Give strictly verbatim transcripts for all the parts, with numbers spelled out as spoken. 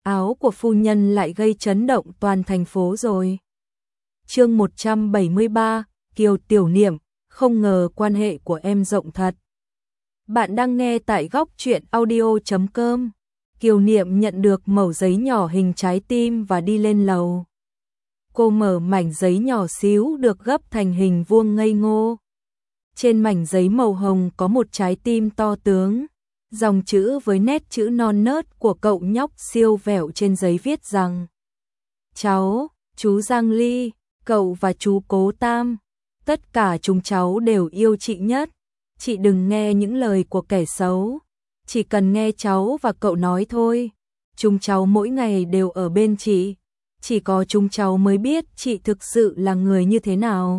áo của phu nhân lại gây chấn động toàn thành phố rồi. Chương một trăm bảy mươi ba, Kiều Tiểu Niệm, không ngờ quan hệ của em rộng thật. Bạn đang nghe tại góc truyện audio chấm com. Kiều Niệm nhận được mẩu giấy nhỏ hình trái tim và đi lên lầu. Cô mở mảnh giấy nhỏ xíu được gấp thành hình vuông ngây ngô. Trên mảnh giấy màu hồng có một trái tim to tướng. Dòng chữ với nét chữ non nớt của cậu nhóc siêu vẹo trên giấy viết rằng: cháu, chú Giang Ly, cậu và chú Cố Tam, tất cả chúng cháu đều yêu chị nhất. Chị đừng nghe những lời của kẻ xấu, chỉ cần nghe cháu và cậu nói thôi. Chúng cháu mỗi ngày đều ở bên chị, chỉ có chúng cháu mới biết chị thực sự là người như thế nào.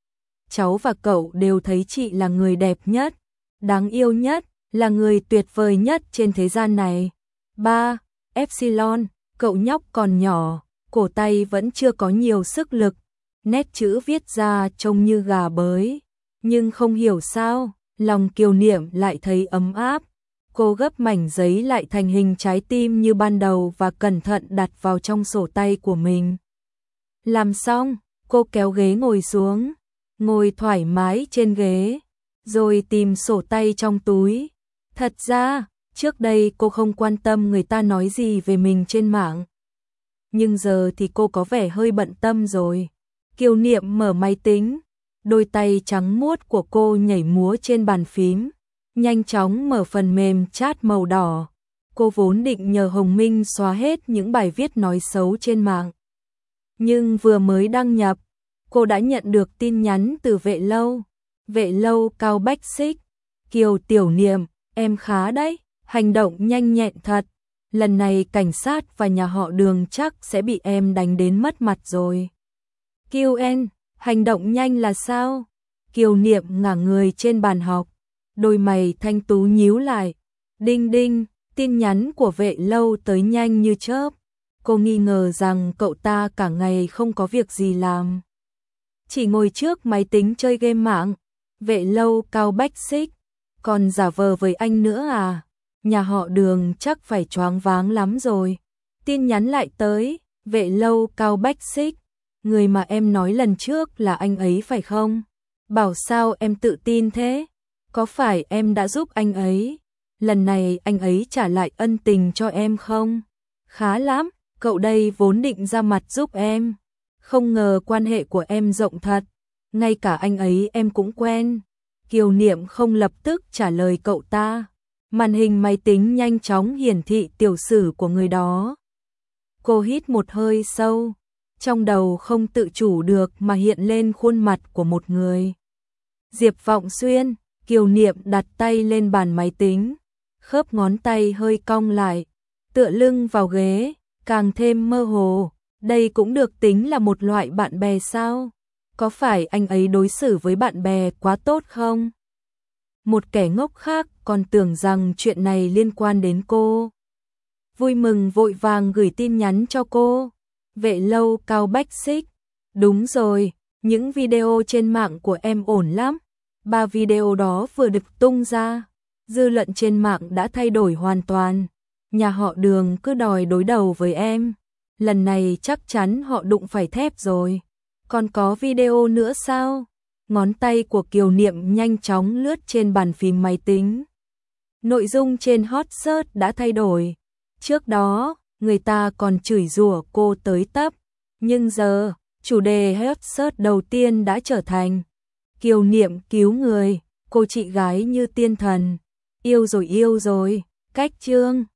Cháu và cậu đều thấy chị là người đẹp nhất, đáng yêu nhất, là người tuyệt vời nhất trên thế gian này. ba. Epsilon, cậu nhóc còn nhỏ, cổ tay vẫn chưa có nhiều sức lực, nét chữ viết ra trông như gà bới, nhưng không hiểu sao, lòng Kiều Niệm lại thấy ấm áp. Cô gấp mảnh giấy lại thành hình trái tim như ban đầu và cẩn thận đặt vào trong sổ tay của mình. Làm xong, cô kéo ghế ngồi xuống, ngồi thoải mái trên ghế, rồi tìm sổ tay trong túi. Thật ra, trước đây cô không quan tâm người ta nói gì về mình trên mạng. Nhưng giờ thì cô có vẻ hơi bận tâm rồi. Kiều Niệm mở máy tính, đôi tay trắng muốt của cô nhảy múa trên bàn phím, nhanh chóng mở phần mềm chat màu đỏ. Cô vốn định nhờ Hồng Minh xóa hết những bài viết nói xấu trên mạng. Nhưng vừa mới đăng nhập, cô đã nhận được tin nhắn từ Vệ Lâu. Vệ Lâu Cao Bách Xích: Kiều Tiểu Niệm, em khá đấy, hành động nhanh nhẹn thật. Lần này cảnh sát và nhà họ Đường chắc sẽ bị em đánh đến mất mặt rồi. quy en, hành động nhanh là sao? Kiều Niệm ngả người trên bàn học, đôi mày thanh tú nhíu lại. Đinh đinh, tin nhắn của Vệ Lâu tới nhanh như chớp. Cô nghi ngờ rằng cậu ta cả ngày không có việc gì làm, chỉ ngồi trước máy tính chơi game mạng. Vệ Lâu Cao Bách Xích: còn giả vờ với anh nữa à? Nhà họ Đường chắc phải choáng váng lắm rồi. Tin nhắn lại tới: Vệ Lâu Cao Bách Xích: người mà em nói lần trước là anh ấy phải không? Bảo sao em tự tin thế? Có phải em đã giúp anh ấy? Lần này anh ấy trả lại ân tình cho em không? Khá lắm, cậu đây vốn định ra mặt giúp em. Không ngờ quan hệ của em rộng thật, ngay cả anh ấy em cũng quen. Kiều Niệm không lập tức trả lời cậu ta. Màn hình máy tính nhanh chóng hiển thị tiểu sử của người đó. Cô hít một hơi sâu, trong đầu không tự chủ được mà hiện lên khuôn mặt của một người. Diệp Vọng Xuyên. Kiều Niệm đặt tay lên bàn máy tính, khớp ngón tay hơi cong lại, tựa lưng vào ghế, càng thêm mơ hồ. Đây cũng được tính là một loại bạn bè sao? Có phải anh ấy đối xử với bạn bè quá tốt không? Một kẻ ngốc khác còn tưởng rằng chuyện này liên quan đến cô. Vui mừng vội vàng gửi tin nhắn cho cô. Vệ Lâu Cao Bách Xích: đúng rồi, những video trên mạng của em ổn lắm. Ba video đó vừa được tung ra, dư luận trên mạng đã thay đổi hoàn toàn. Nhà họ Đường cứ đòi đối đầu với em, lần này chắc chắn họ đụng phải thép rồi. Còn có video nữa sao? Ngón tay của Kiều Niệm nhanh chóng lướt trên bàn phím máy tính. Nội dung trên hot search đã thay đổi. Trước đó, người ta còn chửi rủa cô tới tấp, nhưng giờ, chủ đề hot search đầu tiên đã trở thành: Kiều Niệm cứu người, cô chị gái như tiên thần. Yêu rồi yêu rồi, cách chương.